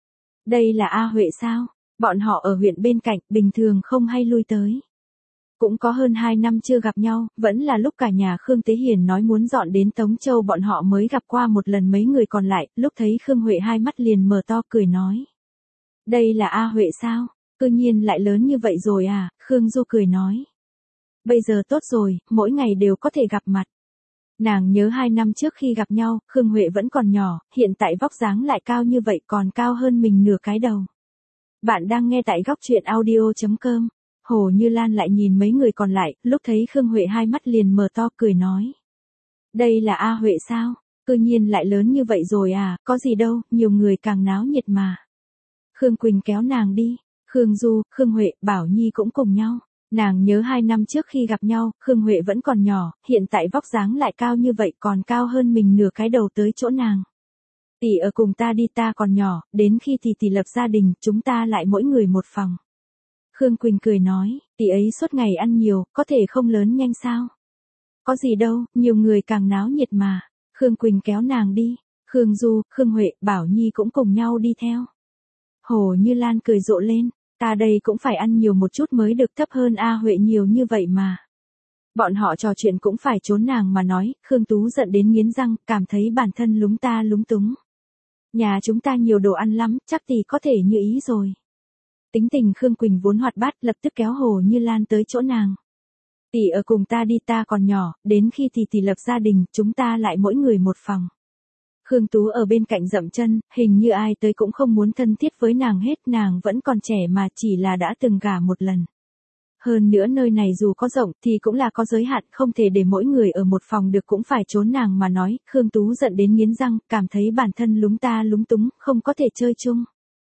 Đây là A Huệ sao? Bọn họ ở huyện bên cạnh, bình thường không hay lui tới. Cũng có hơn 2 năm chưa gặp nhau, vẫn là lúc cả nhà Khương Tế Hiền nói muốn dọn đến Tống Châu bọn họ mới gặp qua một lần. Mấy người còn lại, lúc thấy Khương Huệ 2 mắt liền mở to cười nói. Đây là A Huệ sao? Cư nhiên lại lớn như vậy rồi à? Khương Du cười nói. Bây giờ tốt rồi, mỗi ngày đều có thể gặp mặt. Nàng nhớ 2 năm trước khi gặp nhau, Khương Huệ vẫn còn nhỏ, hiện tại vóc dáng lại cao như vậy, còn cao hơn mình nửa cái đầu. Bạn đang nghe tại góc truyện audio.com. Hồ Như Lan lại nhìn mấy người còn lại, lúc thấy Khương Huệ 2 mắt liền mở to cười nói. Đây là A Huệ sao? Cư nhiên lại lớn như vậy rồi à, có gì đâu, nhiều người càng náo nhiệt mà. Khương Quỳnh kéo nàng đi, Khương Du, Khương Huệ, Bảo Nhi cũng cùng nhau. Nàng nhớ 2 năm trước khi gặp nhau, Khương Huệ vẫn còn nhỏ, hiện tại vóc dáng lại cao như vậy, còn cao hơn mình nửa cái đầu tới chỗ nàng. Tỷ ở cùng ta đi, ta còn nhỏ, đến khi tỷ lập gia đình, chúng ta lại mỗi người một phòng. Khương Quỳnh cười nói, tỷ ấy suốt ngày ăn nhiều, có thể không lớn nhanh sao? Có gì đâu, nhiều người càng náo nhiệt mà. Khương Quỳnh kéo nàng đi, Khương Du, Khương Huệ, Bảo Nhi cũng cùng nhau đi theo. Hồ Như Lan cười rộ lên. Ta đây cũng phải ăn nhiều một chút mới được, thấp hơn A Huệ nhiều như vậy mà. Bọn họ trò chuyện cũng phải trốn nàng mà nói, Khương Tú giận đến nghiến răng, cảm thấy bản thân lúng ta lúng túng. Nhà chúng ta nhiều đồ ăn lắm, chắc tỷ có thể như ý rồi. Tính tình Khương Quỳnh vốn hoạt bát, lập tức kéo Hồ Như Lan tới chỗ nàng. Tỷ ở cùng ta đi, ta còn nhỏ, đến khi tỷ lập gia đình, chúng ta lại mỗi người một phòng. Khương Tú ở bên cạnh dậm chân, hình như ai tới cũng không muốn thân thiết với nàng hết, nàng vẫn còn trẻ mà, chỉ là đã từng gả một lần. Hơn nữa nơi này dù có rộng thì cũng là có giới hạn, không thể để mỗi người ở một phòng được, cũng phải trốn nàng mà nói. Khương Tú giận đến nghiến răng, cảm thấy bản thân lúng ta lúng túng, không có thể chơi chung.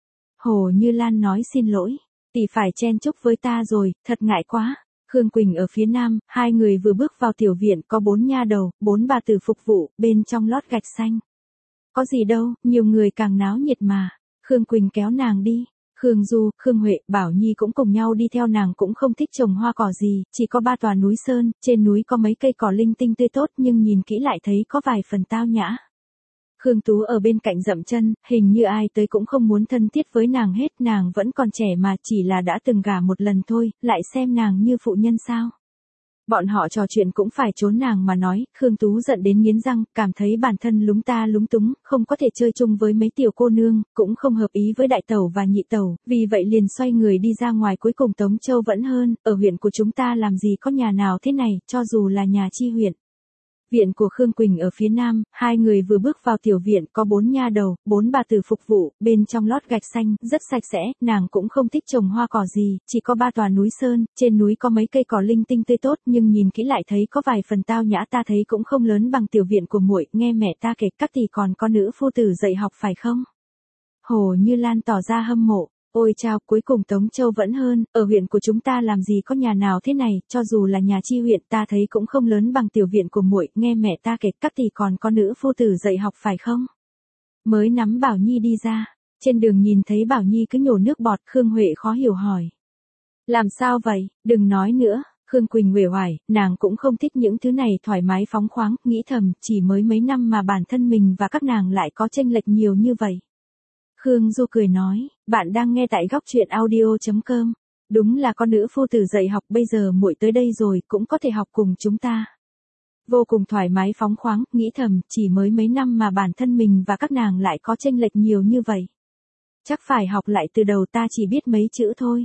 Hồ Như Lan nói xin lỗi, tỷ phải chen chúc với ta rồi, thật ngại quá. Khương Quỳnh ở phía nam, 2 người vừa bước vào tiểu viện, có 4 nha đầu, 4 bà tử phục vụ, bên trong lót gạch xanh. Có gì đâu, nhiều người càng náo nhiệt mà. Khương Quỳnh kéo nàng đi. Khương Du, Khương Huệ, Bảo Nhi cũng cùng nhau đi theo nàng, cũng không thích trồng hoa cỏ gì, chỉ có 3 tòa núi sơn, trên núi có mấy cây cỏ linh tinh tươi tốt nhưng nhìn kỹ lại thấy có vài phần tao nhã. Khương Tú ở bên cạnh dậm chân, hình như ai tới cũng không muốn thân thiết với nàng hết, nàng vẫn còn trẻ mà, chỉ là đã từng gả một lần thôi, lại xem nàng như phụ nhân sao. Bọn họ trò chuyện cũng phải trốn nàng mà nói, Khương Tú giận đến nghiến răng, cảm thấy bản thân lúng ta lúng túng, không có thể chơi chung với mấy tiểu cô nương, cũng không hợp ý với đại tẩu và nhị tẩu, vì vậy liền xoay người đi ra ngoài. Cuối cùng Tống Châu vẫn hơn, ở huyện của chúng ta làm gì có nhà nào thế này, cho dù là nhà chi huyện. Viện của Khương Quỳnh ở phía nam, hai người vừa bước vào tiểu viện có 4 nha đầu, 4 bà tử phục vụ, bên trong lót gạch xanh, rất sạch sẽ, nàng cũng không thích trồng hoa cỏ gì, chỉ có 3 tòa núi sơn, trên núi có mấy cây cỏ linh tinh tươi tốt nhưng nhìn kỹ lại thấy có vài phần tao nhã, ta thấy cũng không lớn bằng tiểu viện của muội, nghe mẹ ta kể các tỷ còn có nữ phu tử dạy học phải không? Hồ Như Lan tỏ ra hâm mộ. Ôi chao, cuối cùng Tống Châu vẫn hơn, ở huyện của chúng ta làm gì có nhà nào thế này, cho dù là nhà chi huyện ta thấy cũng không lớn bằng tiểu viện của muội, nghe mẹ ta kể các tỷ còn có nữ phu tử dạy học phải không? Mới nắm Bảo Nhi đi ra, trên đường nhìn thấy Bảo Nhi cứ nhổ nước bọt, Khương Huệ khó hiểu hỏi. Làm sao vậy, đừng nói nữa. Khương Quỳnh uể oải, nàng cũng không thích những thứ này thoải mái phóng khoáng, nghĩ thầm, chỉ mới mấy năm mà bản thân mình và các nàng lại có chênh lệch nhiều như vậy. Khương Du cười nói, bạn đang nghe tại góc truyện audio.com. Đúng là con nữ phu tử dạy học, bây giờ muội tới đây rồi cũng có thể học cùng chúng ta. Vô cùng thoải mái phóng khoáng, nghĩ thầm, chỉ mới mấy năm mà bản thân mình và các nàng lại có chênh lệch nhiều như vậy. Chắc phải học lại từ đầu, ta chỉ biết mấy chữ thôi.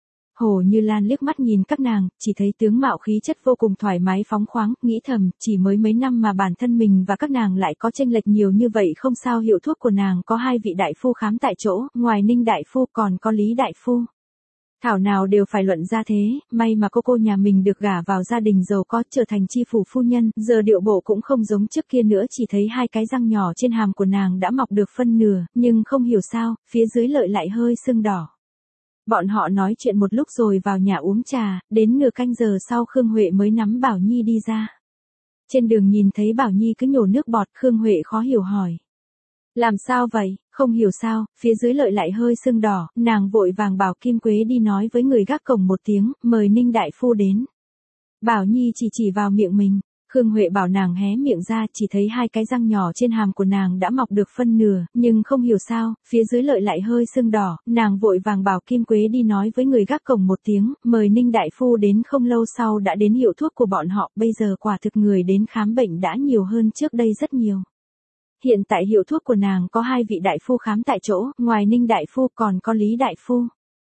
Hồ Như Lan liếc mắt nhìn các nàng, chỉ thấy tướng mạo khí chất vô cùng thoải mái phóng khoáng, nghĩ thầm, chỉ mới mấy năm mà bản thân mình và các nàng lại có chênh lệch nhiều như vậy, không sao. Hiệu thuốc của nàng có 2 vị đại phu khám tại chỗ, ngoài Ninh đại phu còn có Lý đại phu. Thảo nào đều phải luận ra thế, may mà cô nhà mình được gả vào gia đình giàu có, trở thành chi phủ phu nhân, giờ điệu bộ cũng không giống trước kia nữa, chỉ thấy 2 cái răng nhỏ trên hàm của nàng đã mọc được phân nửa, nhưng không hiểu sao, phía dưới lợi lại hơi sưng đỏ. Bọn họ nói chuyện một lúc rồi vào nhà uống trà, đến nửa canh giờ sau Khương Huệ mới nắm Bảo Nhi đi ra. Trên đường nhìn thấy Bảo Nhi cứ nhổ nước bọt, Khương Huệ khó hiểu hỏi. Làm sao vậy, không hiểu sao, phía dưới lợi lại hơi sưng đỏ, nàng vội vàng bảo Kim Quế đi nói với người gác cổng một tiếng, mời Ninh đại phu đến. Bảo Nhi chỉ vào miệng mình. Khương Huệ bảo nàng hé miệng ra, chỉ thấy 2 cái răng nhỏ trên hàm của nàng đã mọc được phân nửa, nhưng không hiểu sao, phía dưới lợi lại hơi sưng đỏ, nàng vội vàng bảo Kim Quế đi nói với người gác cổng một tiếng, mời Ninh đại phu đến. Không lâu sau đã đến hiệu thuốc của bọn họ, bây giờ quả thực người đến khám bệnh đã nhiều hơn trước đây rất nhiều. Hiện tại hiệu thuốc của nàng có 2 vị đại phu khám tại chỗ, ngoài Ninh đại phu còn có Lý đại phu.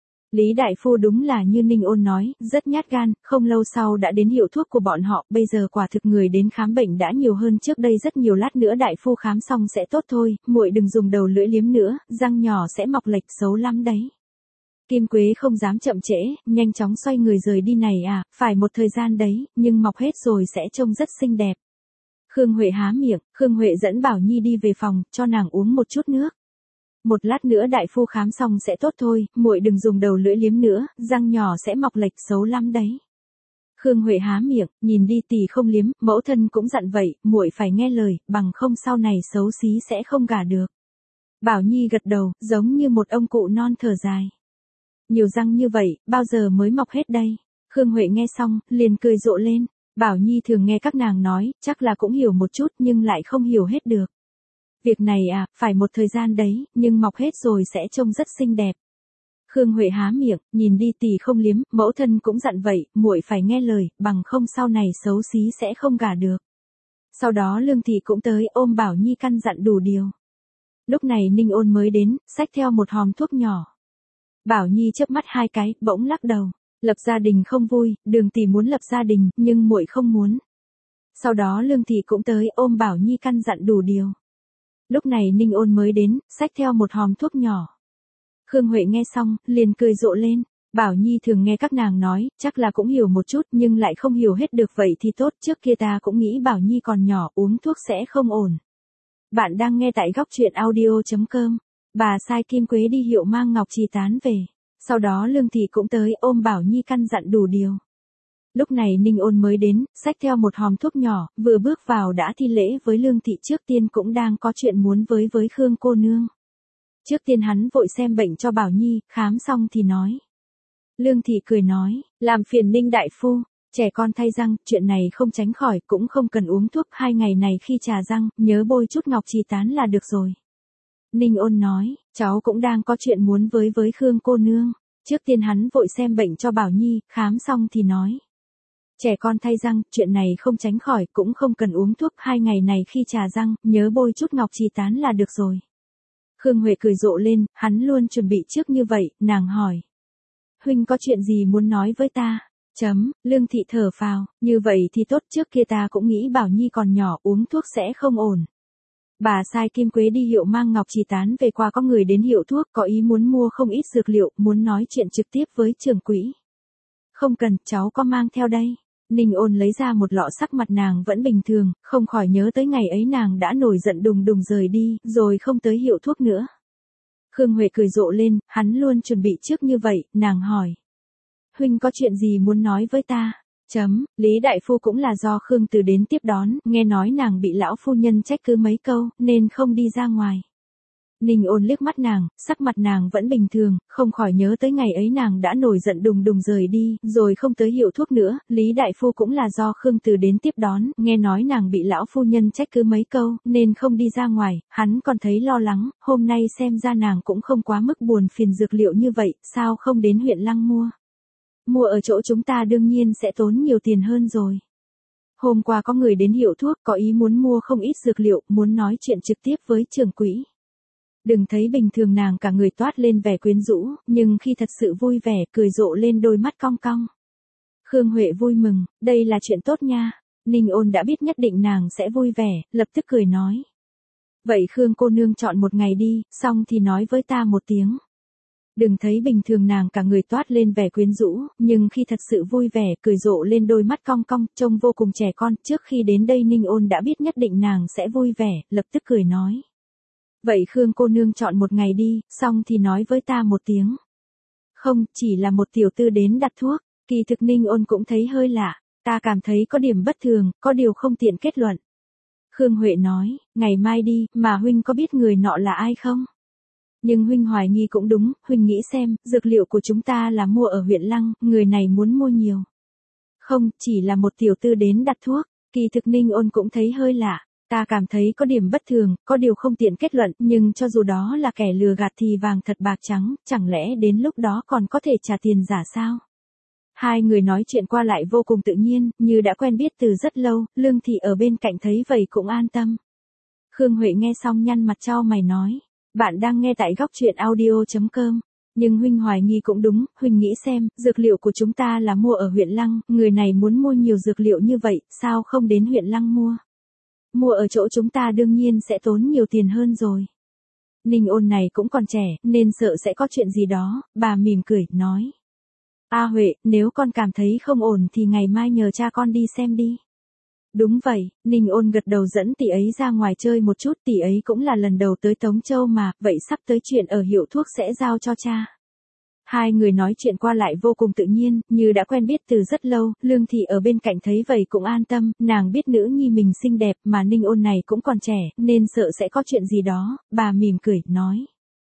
Lý đại phu đúng là như Ninh Ôn nói, rất nhát gan, không lâu sau đã đến hiệu thuốc của bọn họ, bây giờ quả thực người đến khám bệnh đã nhiều hơn trước đây rất nhiều, lát nữa đại phu khám xong sẽ tốt thôi, muội đừng dùng đầu lưỡi liếm nữa, răng nhỏ sẽ mọc lệch xấu lắm đấy. Kim Quế không dám chậm trễ, nhanh chóng xoay người rời đi. Này à, phải một thời gian đấy, nhưng mọc hết rồi sẽ trông rất xinh đẹp. Khương Huệ há miệng, Khương Huệ dẫn Bảo Nhi đi về phòng, cho nàng uống một chút nước. Một lát nữa đại phu khám xong sẽ tốt thôi, muội đừng dùng đầu lưỡi liếm nữa, răng nhỏ sẽ mọc lệch xấu lắm đấy. Khương Huệ há miệng, nhìn đi tỷ không liếm, mẫu thân cũng dặn vậy, muội phải nghe lời, bằng không sau này xấu xí sẽ không gả được. Bảo Nhi gật đầu, giống như một ông cụ non thở dài. Nhiều răng như vậy, bao giờ mới mọc hết đây? Khương Huệ nghe xong, liền cười rộ lên. Bảo Nhi thường nghe các nàng nói, chắc là cũng hiểu một chút nhưng lại không hiểu hết được. Việc này à, phải một thời gian đấy, nhưng mọc hết rồi sẽ trông rất xinh đẹp. Khương Huệ há miệng, nhìn đi tỷ không liếm, mẫu thân cũng dặn vậy, muội phải nghe lời, bằng không sau này xấu xí sẽ không gả được. Sau đó Lương Thị cũng tới ôm Bảo Nhi căn dặn đủ điều. Lúc này Ninh Ôn mới đến, xách theo một hòm thuốc nhỏ. Bảo Nhi chớp mắt 2 cái, bỗng lắc đầu. Lập gia đình không vui, Đường tỷ muốn lập gia đình, nhưng muội không muốn. Sau đó Lương Thị cũng tới ôm Bảo Nhi căn dặn đủ điều. Lúc này Ninh Ôn mới đến, xách theo một hòm thuốc nhỏ. Khương Huệ nghe xong, liền cười rộ lên. Bảo Nhi thường nghe các nàng nói, chắc là cũng hiểu một chút nhưng lại không hiểu hết được, vậy thì tốt, trước kia ta cũng nghĩ Bảo Nhi còn nhỏ uống thuốc sẽ không ổn. Bạn đang nghe tại góc truyện audio.com. Bà sai Kim Quế đi hiệu mang ngọc trì tán về. Sau đó Lương Thị cũng tới ôm Bảo Nhi căn dặn đủ điều. Lúc này Ninh Ôn mới đến, xách theo một hòm thuốc nhỏ, vừa bước vào đã thi lễ với Lương Thị, trước tiên cũng đang có chuyện muốn với Khương cô nương. Trước tiên hắn vội xem bệnh cho Bảo Nhi, khám xong thì nói. Lương Thị cười nói, làm phiền Ninh đại phu, trẻ con thay răng, chuyện này không tránh khỏi, cũng không cần uống thuốc, 2 ngày này khi chà răng, nhớ bôi chút ngọc trì tán là được rồi. Ninh Ôn nói, cháu cũng đang có chuyện muốn với Khương cô nương. Trước tiên hắn vội xem bệnh cho Bảo Nhi, khám xong thì nói. Trẻ con thay răng, chuyện này không tránh khỏi, cũng không cần uống thuốc, 2 ngày này khi chà răng, nhớ bôi chút ngọc trì tán là được rồi. Khương Huệ cười rộ lên, hắn luôn chuẩn bị trước như vậy, nàng hỏi. Huynh có chuyện gì muốn nói với ta? Lương Thị thở phào, như vậy thì tốt, trước kia ta cũng nghĩ Bảo Nhi còn nhỏ uống thuốc sẽ không ổn. Bà sai Kim Quế đi hiệu mang ngọc trì tán về, qua có người đến hiệu thuốc có ý muốn mua không ít dược liệu, muốn nói chuyện trực tiếp với trưởng quỹ. Không cần, cháu có mang theo đây. Ninh Ôn lấy ra một lọ, sắc mặt nàng vẫn bình thường, không khỏi nhớ tới ngày ấy nàng đã nổi giận đùng đùng rời đi, rồi không tới hiệu thuốc nữa. Khương Huệ cười rộ lên, hắn luôn chuẩn bị trước như vậy, nàng hỏi. Huynh có chuyện gì muốn nói với ta? Lý đại phu cũng là do Khương Từ đến tiếp đón, nghe nói nàng bị lão phu nhân trách cứ mấy câu, nên không đi ra ngoài. Ninh Ôn liếc mắt nàng, sắc mặt nàng vẫn bình thường, không khỏi nhớ tới ngày ấy nàng đã nổi giận đùng đùng rời đi, rồi không tới hiệu thuốc nữa, Lý đại phu cũng là do Khương Từ đến tiếp đón, nghe nói nàng bị lão phu nhân trách cứ mấy câu, nên không đi ra ngoài, hắn còn thấy lo lắng, hôm nay xem ra nàng cũng không quá mức buồn phiền dược liệu như vậy, sao không đến huyện Lăng mua? Mua ở chỗ chúng ta đương nhiên sẽ tốn nhiều tiền hơn rồi. Hôm qua có người đến hiệu thuốc có ý muốn mua không ít dược liệu, muốn nói chuyện trực tiếp với trưởng quỹ. Đừng thấy bình thường nàng cả người toát lên vẻ quyến rũ, nhưng khi thật sự vui vẻ, cười rộ lên đôi mắt cong cong. Khương Huệ vui mừng, đây là chuyện tốt nha. Ninh Ôn đã biết nhất định nàng sẽ vui vẻ, lập tức cười nói. Vậy Khương cô nương chọn một ngày đi, xong thì nói với ta một tiếng. Đừng thấy bình thường nàng cả người toát lên vẻ quyến rũ, nhưng khi thật sự vui vẻ, cười rộ lên đôi mắt cong cong, trông vô cùng trẻ con. Trước khi đến đây Ninh Ôn đã biết nhất định nàng sẽ vui vẻ, lập tức cười nói. Vậy Khương cô nương chọn một ngày đi, xong thì nói với ta một tiếng. Không, chỉ là một tiểu tư đến đặt thuốc, kỳ thực Ninh Ôn cũng thấy hơi lạ, ta cảm thấy có điểm bất thường, có điều không tiện kết luận. Khương Huệ nói, ngày mai đi, mà huynh có biết người nọ là ai không? Nhưng huynh hoài nghi cũng đúng, huynh nghĩ xem, dược liệu của chúng ta là mua ở huyện Lăng, người này muốn mua nhiều. Không, chỉ là một tiểu tư đến đặt thuốc, kỳ thực Ninh Ôn cũng thấy hơi lạ. Ta cảm thấy có điểm bất thường, có điều không tiện kết luận, nhưng cho dù đó là kẻ lừa gạt thì vàng thật bạc trắng, chẳng lẽ đến lúc đó còn có thể trả tiền giả sao? Hai người nói chuyện qua lại vô cùng tự nhiên, như đã quen biết từ rất lâu, Lương Thị ở bên cạnh thấy vậy cũng an tâm. Khương Huệ nghe xong nhăn mặt chau mày nói, bạn đang nghe tại góc truyện audio.com. Nhưng huynh hoài nghi cũng đúng, huynh nghĩ xem, dược liệu của chúng ta là mua ở huyện Lăng, người này muốn mua nhiều dược liệu như vậy, sao không đến huyện Lăng mua? Mua ở chỗ chúng ta đương nhiên sẽ tốn nhiều tiền hơn rồi. Ninh Ôn này cũng còn trẻ, nên sợ sẽ có chuyện gì đó, bà mỉm cười, nói. A Huệ, nếu con cảm thấy không ổn thì ngày mai nhờ cha con đi xem đi. Đúng vậy, Ninh Ôn gật đầu dẫn tỷ ấy ra ngoài chơi một chút, tỷ ấy cũng là lần đầu tới Tống Châu mà, vậy sắp tới chuyện ở hiệu thuốc sẽ giao cho cha. Hai người nói chuyện qua lại vô cùng tự nhiên, như đã quen biết từ rất lâu, Lương Thị ở bên cạnh thấy vậy cũng an tâm, nàng biết nữ nhi mình xinh đẹp mà Ninh Ôn này cũng còn trẻ, nên sợ sẽ có chuyện gì đó, bà mỉm cười, nói.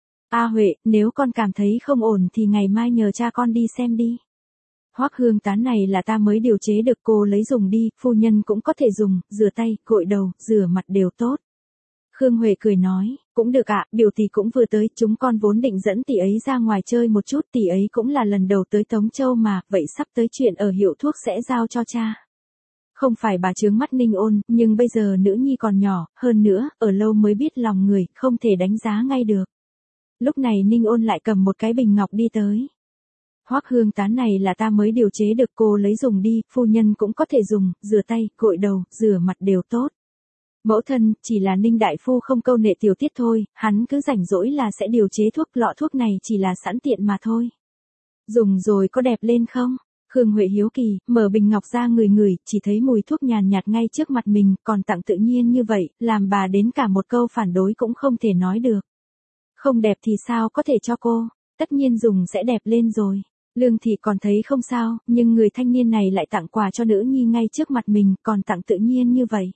A Huệ, nếu con cảm thấy không ổn thì ngày mai nhờ cha con đi xem đi. Hoắc hương tán này là ta mới điều chế được, cô lấy dùng đi, phu nhân cũng có thể dùng, rửa tay, gội đầu, rửa mặt đều tốt. Khương Huệ cười nói, cũng được ạ, biểu tỷ cũng vừa tới, chúng con vốn định dẫn tỷ ấy ra ngoài chơi một chút, tỷ ấy cũng là lần đầu tới Tống Châu mà, vậy sắp tới chuyện ở hiệu thuốc sẽ giao cho cha. Không phải bà chướng mắt Ninh Ôn, nhưng bây giờ nữ nhi còn nhỏ, hơn nữa, ở lâu mới biết lòng người, không thể đánh giá ngay được. Lúc này Ninh Ôn lại cầm một cái bình ngọc đi tới. Hoắc hương tán này là ta mới điều chế được, cô lấy dùng đi, phu nhân cũng có thể dùng, rửa tay, gội đầu, rửa mặt đều tốt. Mẫu thân, chỉ là Ninh đại phu không câu nệ tiểu tiết thôi, hắn cứ rảnh rỗi là sẽ điều chế thuốc, lọ thuốc này chỉ là sẵn tiện mà thôi. Dùng rồi có đẹp lên không? Khương Huệ hiếu kỳ, mở bình ngọc ra ngửi, chỉ thấy mùi thuốc nhàn nhạt ngay trước mặt mình, còn tặng tự nhiên như vậy, làm bà đến cả một câu phản đối cũng không thể nói được. Không đẹp thì sao có thể cho cô, tất nhiên dùng sẽ đẹp lên rồi. Lương Thị còn thấy không sao, nhưng người thanh niên này lại tặng quà cho nữ nhi ngay trước mặt mình, còn tặng tự nhiên như vậy.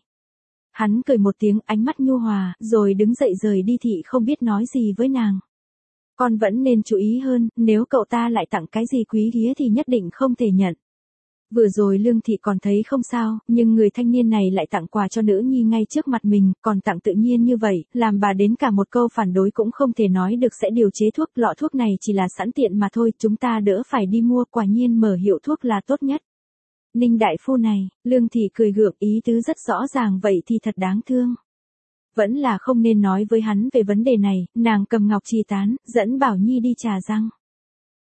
Hắn cười một tiếng, ánh mắt nhu hòa, rồi đứng dậy rời đi. Thị không biết nói gì với nàng. Con vẫn nên chú ý hơn, nếu cậu ta lại tặng cái gì quý hiếm thì nhất định không thể nhận. Vừa rồi Lương Thị còn thấy không sao, nhưng người thanh niên này lại tặng quà cho nữ nhi ngay trước mặt mình, còn tặng tự nhiên như vậy, làm bà đến cả một câu phản đối cũng không thể nói được. Sẽ điều chế thuốc, lọ thuốc này chỉ là sẵn tiện mà thôi, chúng ta đỡ phải đi mua, quả nhiên mở hiệu thuốc là tốt nhất. Ninh đại phu này, Lương Thị cười gượng, ý tứ rất rõ ràng, vậy thì thật đáng thương. Vẫn là không nên nói với hắn về vấn đề này, nàng cầm ngọc trì tán, dẫn Bảo Nhi đi trà răng.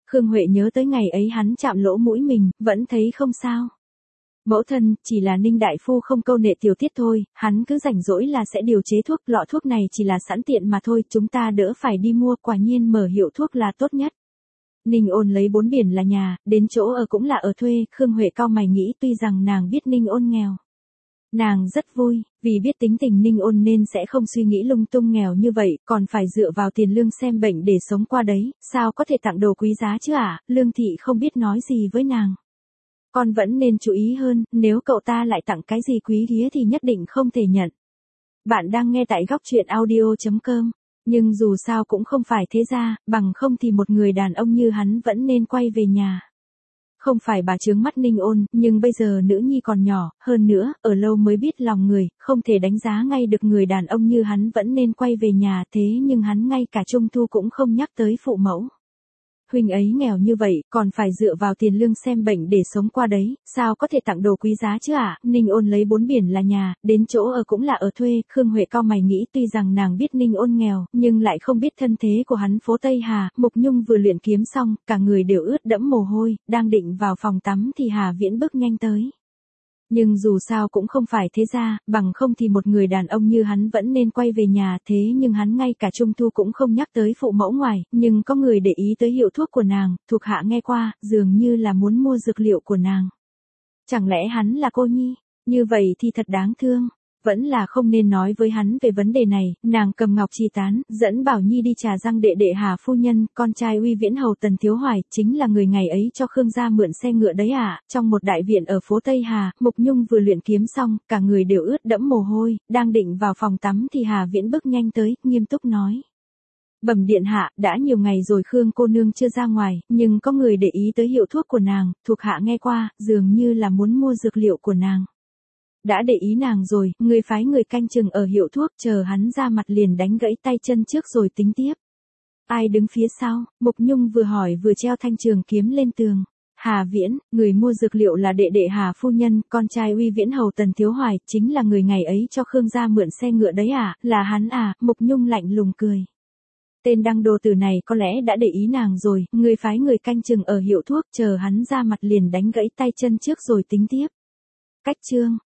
Khương Huệ nhớ tới ngày ấy hắn chạm lỗ mũi mình, vẫn thấy không sao. Mẫu thân, chỉ là Ninh đại phu không câu nệ tiểu tiết thôi, hắn cứ rảnh rỗi là sẽ điều chế thuốc, lọ thuốc này chỉ là sẵn tiện mà thôi, chúng ta đỡ phải đi mua, quả nhiên mở hiệu thuốc là tốt nhất. Ninh Ôn lấy 4 biển là nhà, đến chỗ ở cũng là ở thuê, Khương Huệ cau mày nghĩ tuy rằng nàng biết Ninh Ôn nghèo. Nàng rất vui, vì biết tính tình Ninh Ôn nên sẽ không suy nghĩ lung tung nghèo như vậy, còn phải dựa vào tiền lương xem bệnh để sống qua đấy, sao có thể tặng đồ quý giá chứ ạ, Lương Thị không biết nói gì với nàng. Con vẫn nên chú ý hơn, nếu cậu ta lại tặng cái gì quý hiếm thì nhất định không thể nhận. Bạn đang nghe tại góc truyện audio.com. Nhưng dù sao cũng không phải thế ra, bằng không thì một người đàn ông như hắn vẫn nên quay về nhà. Không phải bà chướng mắt Ninh Ôn, nhưng bây giờ nữ nhi còn nhỏ, hơn nữa, ở lâu mới biết lòng người, không thể đánh giá ngay được người đàn ông như hắn vẫn nên quay về nhà, thế nhưng hắn ngay cả trung thu cũng không nhắc tới phụ mẫu. Huynh ấy nghèo như vậy, còn phải dựa vào tiền lương xem bệnh để sống qua đấy, sao có thể tặng đồ quý giá chứ ạ? Ninh Ôn lấy 4 biển là nhà, đến chỗ ở cũng là ở thuê, Khương Huệ cau mày nghĩ tuy rằng nàng biết Ninh Ôn nghèo, nhưng lại không biết thân thế của hắn phố Tây Hà, Mục Nhung vừa luyện kiếm xong, cả người đều ướt đẫm mồ hôi, đang định vào phòng tắm thì Hà Viễn bước nhanh tới. Nhưng dù sao cũng không phải thế ra, bằng không thì một người đàn ông như hắn vẫn nên quay về nhà, thế nhưng hắn ngay cả trung thu cũng không nhắc tới phụ mẫu ngoài, nhưng có người để ý tới hiệu thuốc của nàng, thuộc hạ nghe qua, dường như là muốn mua dược liệu của nàng. Chẳng lẽ hắn là cô nhi? Như vậy thì thật đáng thương. Vẫn là không nên nói với hắn về vấn đề này, nàng cầm ngọc chi tán, dẫn Bảo Nhi đi trà răng đệ đệ Hà phu nhân, con trai Uy Viễn hầu Tần Thiếu Hoài, chính là người ngày ấy cho Khương gia mượn xe ngựa đấy à, trong một đại viện ở phố Tây Hà, Mục Nhung vừa luyện kiếm xong, cả người đều ướt đẫm mồ hôi, đang định vào phòng tắm thì Hà Viễn bước nhanh tới, nghiêm túc nói. Bẩm điện hạ, đã nhiều ngày rồi Khương cô nương chưa ra ngoài, nhưng có người để ý tới hiệu thuốc của nàng, thuộc hạ nghe qua, dường như là muốn mua dược liệu của nàng. Đã để ý nàng rồi, người phái người canh chừng ở hiệu thuốc, chờ hắn ra mặt liền đánh gãy tay chân trước rồi tính tiếp. Ai đứng phía sau? Mục Nhung vừa hỏi vừa treo thanh trường kiếm lên tường. Hà Viễn, người mua dược liệu là đệ đệ Hà phu nhân, con trai Uy Viễn hầu Tần Thiếu Hoài, chính là người ngày ấy cho Khương gia mượn xe ngựa đấy à, là hắn à, Mục Nhung lạnh lùng cười. Tên đăng đồ tử này có lẽ đã để ý nàng rồi, người phái người canh chừng ở hiệu thuốc, chờ hắn ra mặt liền đánh gãy tay chân trước rồi tính tiếp. Cách chương